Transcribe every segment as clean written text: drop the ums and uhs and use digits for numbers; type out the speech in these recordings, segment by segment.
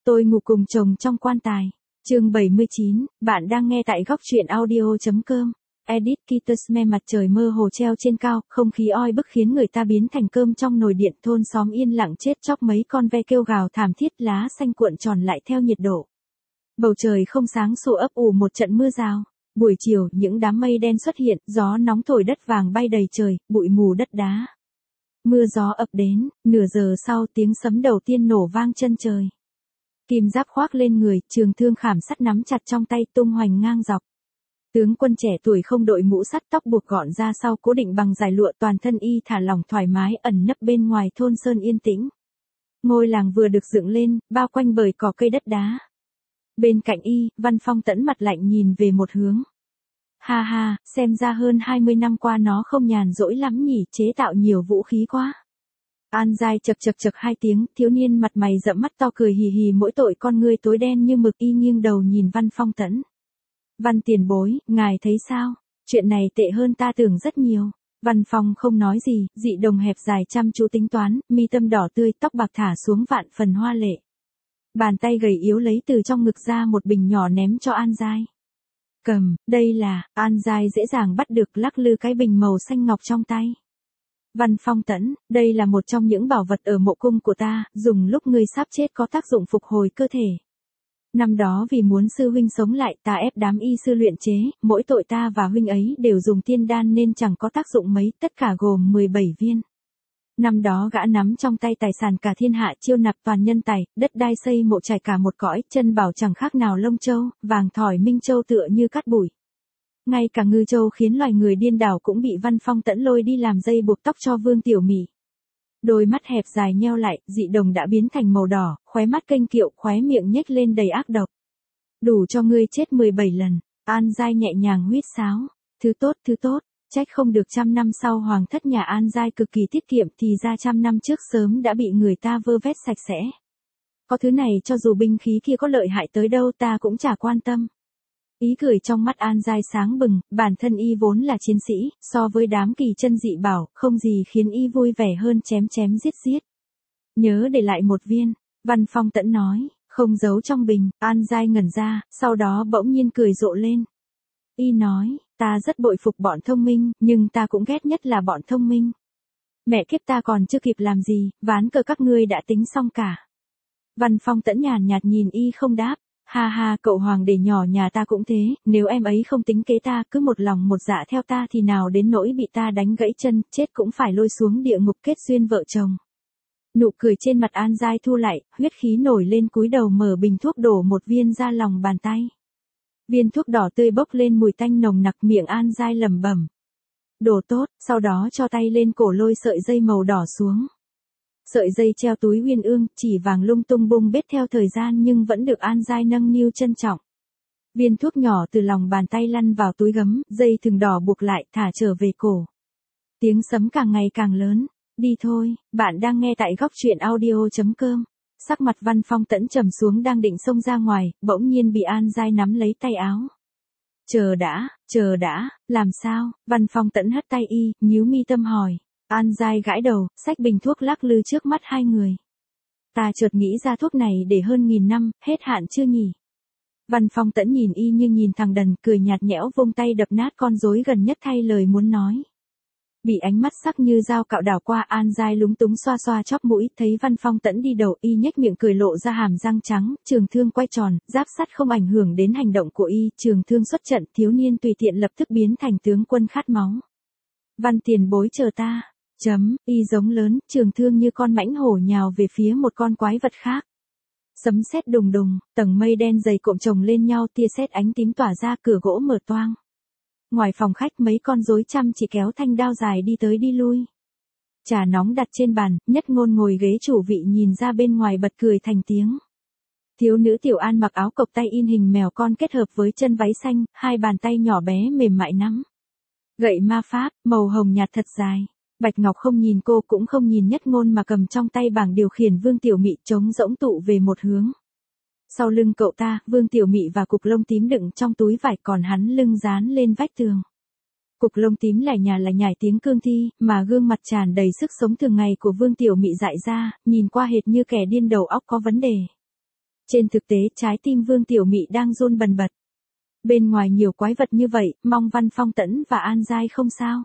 Tôi ngủ cùng chồng trong quan tài. Chương 79, bạn đang nghe tại góc truyện audio.com. Edit Kitosme. Mặt trời mơ hồ treo trên cao, không khí oi bức khiến người ta biến thành cơm trong nồi điện. Thôn xóm yên lặng chết chóc, mấy con ve kêu gào thảm thiết, lá xanh cuộn tròn lại theo nhiệt độ. Bầu trời không sáng sủa, ấp ủ một trận mưa rào. Buổi chiều, những đám mây đen xuất hiện, gió nóng thổi đất vàng bay đầy trời, bụi mù đất đá. Mưa gió ập đến, nửa giờ sau tiếng sấm đầu tiên nổ vang chân trời. Kim giáp khoác lên người, trường thương khảm sắt nắm chặt trong tay, tung hoành ngang dọc. Tướng quân trẻ tuổi không đội mũ sắt, tóc buộc gọn ra sau, cố định bằng dải lụa, toàn thân y thả lỏng thoải mái, ẩn nấp bên ngoài thôn sơn yên tĩnh. Ngôi làng vừa được dựng lên, bao quanh bởi cỏ cây đất đá. Bên cạnh y, Văn Phong Tẫn mặt lạnh nhìn về một hướng. Ha ha, xem ra hơn 20 năm qua nó không nhàn rỗi lắm nhỉ, chế tạo nhiều vũ khí quá. An Giai chậc hai tiếng, thiếu niên mặt mày rậm mắt to cười hì hì, mỗi tội con ngươi tối đen như mực. Y nghiêng đầu nhìn Văn Phong Tẫn. Văn tiền bối, ngài thấy sao? Chuyện này tệ hơn ta tưởng rất nhiều. Văn Phong không nói gì, dị đồng hẹp dài chăm chú tính toán, mi tâm đỏ tươi, tóc bạc thả xuống vạn phần hoa lệ. Bàn tay gầy yếu lấy từ trong ngực ra một bình nhỏ ném cho An Giai. Cầm, đây là. An Giai dễ dàng bắt được, lắc lư cái bình màu xanh ngọc trong tay. Văn Phong Tẫn, đây là một trong những bảo vật ở mộ cung của ta, dùng lúc ngươi sắp chết có tác dụng phục hồi cơ thể. Năm đó vì muốn sư huynh sống lại, ta ép đám y sư luyện chế, mỗi tội ta và huynh ấy đều dùng tiên đan nên chẳng có tác dụng mấy, tất cả gồm 17 viên. Năm đó gã nắm trong tay tài sản cả thiên hạ, chiêu nạp toàn nhân tài, đất đai xây mộ trải cả một cõi, chân bảo chẳng khác nào lông châu, vàng thỏi minh châu tựa như cát bụi. Ngay cả ngư châu khiến loài người điên đảo cũng bị Văn Phong Tẫn lôi đi làm dây buộc tóc cho Vương Tiểu Mị. Đôi mắt hẹp dài nheo lại, dị đồng đã biến thành màu đỏ, khóe mắt kênh kiệu, khóe miệng nhếch lên đầy ác độc. Đủ cho ngươi chết 17 lần. An Giai nhẹ nhàng huýt sáo. Thứ tốt, trách không được 100 năm sau hoàng thất nhà An Giai cực kỳ tiết kiệm, thì ra 100 năm trước sớm đã bị người ta vơ vét sạch sẽ. Có thứ này cho dù binh khí kia có lợi hại tới đâu ta cũng chả quan tâm. Ý cười trong mắt An Giai sáng bừng, bản thân y vốn là chiến sĩ, so với đám kỳ chân dị bảo, không gì khiến y vui vẻ hơn chém giết. Nhớ để lại một viên, Văn Phong Tẫn nói, không giấu trong bình. An Giai ngẩn ra, sau đó bỗng nhiên cười rộ lên. Y nói, ta rất bội phục bọn thông minh, nhưng ta cũng ghét nhất là bọn thông minh. Mẹ kiếp, ta còn chưa kịp làm gì, ván cờ các ngươi đã tính xong cả. Văn Phong Tẫn nhàn nhạt nhìn y không đáp. Ha ha, cậu hoàng để nhỏ nhà ta cũng thế, nếu em ấy không tính kế ta, cứ một lòng một dạ theo ta thì nào đến nỗi bị ta đánh gãy chân, chết cũng phải lôi xuống địa ngục kết duyên vợ chồng. Nụ cười trên mặt An Giai thu lại, huyết khí nổi lên, cúi đầu mở bình thuốc đổ một viên ra lòng bàn tay. Viên thuốc đỏ tươi bốc lên mùi tanh nồng nặc, miệng An Giai lẩm bẩm. Đồ tốt, sau đó cho tay lên cổ lôi sợi dây màu đỏ xuống. Sợi dây treo túi uyên ương, chỉ vàng lung tung bung bết theo thời gian nhưng vẫn được An Giai nâng niu trân trọng. Viên thuốc nhỏ từ lòng bàn tay lăn vào túi gấm, dây thừng đỏ buộc lại, thả trở về cổ. Tiếng sấm càng ngày càng lớn. Đi thôi, bạn đang nghe tại góc truyện audio.com. Sắc mặt Văn Phong Tẫn trầm xuống, đang định xông ra ngoài, bỗng nhiên bị An Giai nắm lấy tay áo. Chờ đã, làm sao? Văn Phong Tẫn hất tay y, nhíu mi tâm hỏi. An Giai gãi đầu, xách bình thuốc lắc lư trước mắt hai người. Ta chợt nghĩ ra thuốc này để hơn 1000 năm, hết hạn chưa nhỉ? Văn Phong Tẫn nhìn y như nhìn thằng đần, cười nhạt nhẽo, vung tay đập nát con rối gần nhất thay lời muốn nói. Bị ánh mắt sắc như dao cạo đảo qua, An Giai lúng túng xoa xoa chóp mũi, thấy Văn Phong Tẫn đi đầu, y nhếch miệng cười lộ ra hàm răng trắng, trường thương quay tròn, giáp sắt không ảnh hưởng đến hành động của y, trường thương xuất trận, thiếu niên tùy tiện lập tức biến thành tướng quân khát máu. Văn tiền bối chờ ta. Y giống lớn, trường thương như con mãnh hổ nhào về phía một con quái vật khác. Sấm sét đùng đùng, tầng mây đen dày cộm chồng lên nhau, tia sét ánh tím tỏa ra, cửa gỗ mở toang. Ngoài phòng khách mấy con rối chăm chỉ kéo thanh đao dài đi tới đi lui. Trà nóng đặt trên bàn, Nhất Ngôn ngồi ghế chủ vị nhìn ra bên ngoài bật cười thành tiếng. Thiếu nữ Tiểu An mặc áo cộc tay in hình mèo con kết hợp với chân váy xanh, hai bàn tay nhỏ bé mềm mại nắm gậy ma pháp, màu hồng nhạt thật dài. Bạch Ngọc không nhìn cô cũng không nhìn Nhất Ngôn mà cầm trong tay bảng điều khiển Vương Tiểu Mị, trống rỗng tụ về một hướng. Sau lưng cậu ta, Vương Tiểu Mị và cục lông tím đựng trong túi vải, còn hắn lưng dán lên vách tường. Cục lông tím lải nhải tiếng cương thi, mà gương mặt tràn đầy sức sống thường ngày của Vương Tiểu Mị dại ra, nhìn qua hệt như kẻ điên đầu óc có vấn đề. Trên thực tế trái tim Vương Tiểu Mị đang run bần bật. Bên ngoài nhiều quái vật như vậy, mong Văn Phong Tẫn và An Giai không sao.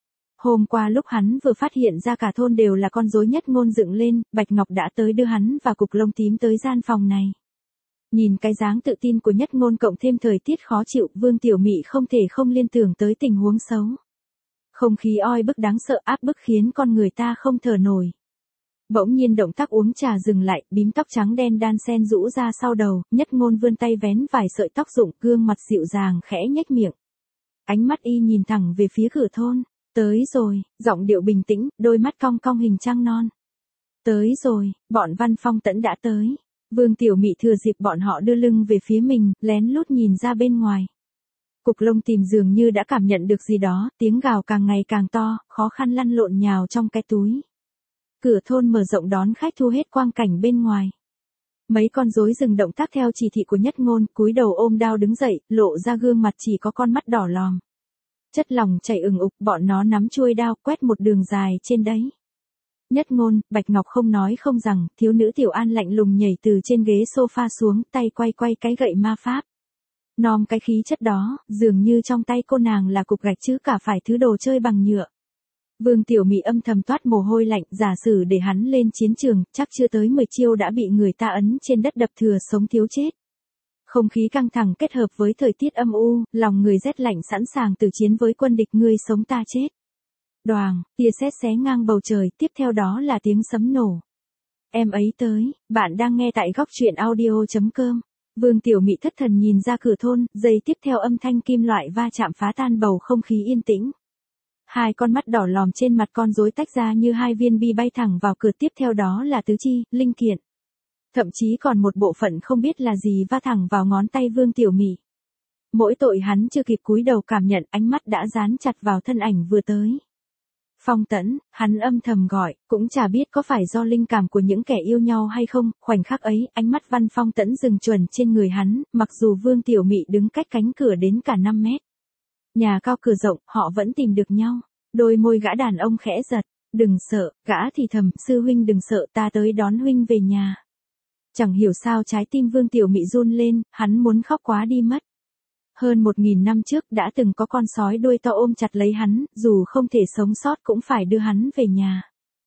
Hôm qua lúc hắn vừa phát hiện ra cả thôn đều là con rối Nhất Ngôn dựng lên, Bạch Ngọc đã tới đưa hắn và Cục Lông Tím tới gian phòng này. Nhìn cái dáng tự tin của Nhất Ngôn cộng thêm thời tiết khó chịu, Vương Tiểu Mị không thể không liên tưởng tới tình huống xấu. Không khí oi bức đáng sợ áp bức khiến con người ta không thở nổi. Bỗng nhiên động tác uống trà dừng lại, bím tóc trắng đen đan xen rũ ra sau đầu, Nhất Ngôn vươn tay vén vài sợi tóc rụng, gương mặt dịu dàng khẽ nhếch miệng. Ánh mắt y nhìn thẳng về phía cửa thôn. Tới rồi, giọng điệu bình tĩnh, đôi mắt cong cong hình trăng non. Tới rồi, bọn Văn Phong Tẫn đã tới. Vương Tiểu Mị thừa dịp bọn họ đưa lưng về phía mình, lén lút nhìn ra bên ngoài. Cục Lông Tím dường như đã cảm nhận được gì đó, tiếng gào càng ngày càng to, khó khăn lăn lộn nhào trong cái túi. Cửa thôn mở rộng đón khách thu hết quang cảnh bên ngoài. Mấy con rối dừng động tác theo chỉ thị của Nhất Ngôn, cúi đầu ôm đao đứng dậy, lộ ra gương mặt chỉ có con mắt đỏ lòm. Chất lỏng chảy ừng ục, bọn nó nắm chuôi đao quét một đường dài trên đấy. Nhất Ngôn, Bạch Ngọc không nói không rằng, thiếu nữ Tiểu An lạnh lùng nhảy từ trên ghế sofa xuống, tay quay cái gậy ma pháp. Nom cái khí chất đó, dường như trong tay cô nàng là cục gạch chứ cả phải thứ đồ chơi bằng nhựa. Vương Tiểu Mị âm thầm toát mồ hôi lạnh, giả sử để hắn lên chiến trường, chắc chưa tới 10 chiêu đã bị người ta ấn trên đất đập thừa sống thiếu chết. Không khí căng thẳng kết hợp với thời tiết âm u, lòng người rét lạnh sẵn sàng tử chiến với quân địch, ngươi sống ta chết. Đoàng, tia sét xé ngang bầu trời, tiếp theo đó là tiếng sấm nổ. Em ấy tới, bạn đang nghe tại góc truyện audio.com. Vương Tiểu Mị thất thần nhìn ra cửa thôn, giây tiếp theo âm thanh kim loại va chạm phá tan bầu không khí yên tĩnh. Hai con mắt đỏ lòm trên mặt con rối tách ra như hai viên bi bay thẳng vào cửa, tiếp theo đó là tứ chi, linh kiện. Thậm chí còn một bộ phận không biết là gì va thẳng vào ngón tay Vương Tiểu Mị. Mỗi tội hắn chưa kịp cúi đầu cảm nhận, ánh mắt đã dán chặt vào thân ảnh vừa tới. Phong Tẫn, hắn âm thầm gọi, cũng chả biết có phải do linh cảm của những kẻ yêu nhau hay không, khoảnh khắc ấy, ánh mắt Văn Phong Tẫn dừng chuẩn trên người hắn, mặc dù Vương Tiểu Mị đứng cách cánh cửa đến cả 5 mét. Nhà cao cửa rộng, họ vẫn tìm được nhau. Đôi môi gã đàn ông khẽ giật, đừng sợ, gã thì thầm, sư huynh đừng sợ, ta tới đón huynh về nhà. Chẳng hiểu sao trái tim Vương Tiểu Mị run lên, hắn muốn khóc quá đi mất. Hơn 1000 năm trước đã từng có con sói đuôi to ôm chặt lấy hắn, dù không thể sống sót cũng phải đưa hắn về nhà.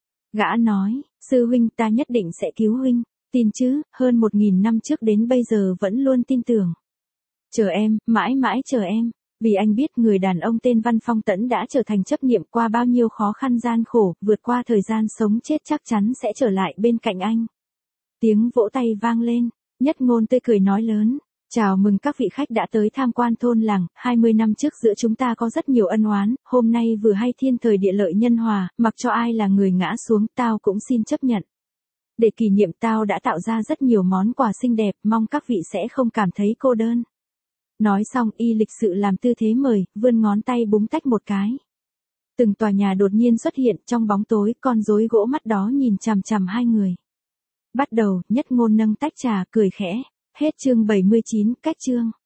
Gã nói, sư huynh ta nhất định sẽ cứu huynh, tin chứ, hơn 1000 năm trước đến bây giờ vẫn luôn tin tưởng. Chờ em, mãi mãi chờ em, vì anh biết người đàn ông tên Văn Phong Tẫn đã trở thành chấp niệm, qua bao nhiêu khó khăn gian khổ, vượt qua thời gian sống chết chắc chắn sẽ trở lại bên cạnh anh. Tiếng vỗ tay vang lên, Nhất Ngôn tươi cười nói lớn. Chào mừng các vị khách đã tới tham quan thôn làng, 20 năm trước giữa chúng ta có rất nhiều ân oán, hôm nay vừa hay thiên thời địa lợi nhân hòa, mặc cho ai là người ngã xuống, tao cũng xin chấp nhận. Để kỷ niệm tao đã tạo ra rất nhiều món quà xinh đẹp, mong các vị sẽ không cảm thấy cô đơn. Nói xong y lịch sự làm tư thế mời, vươn ngón tay búng tách một cái. Từng tòa nhà đột nhiên xuất hiện trong bóng tối, con rối gỗ mắt đó nhìn chằm chằm hai người. Bắt đầu, Nhất Ngôn nâng tách trà, cười khẽ. Hết chương 79, cách chương.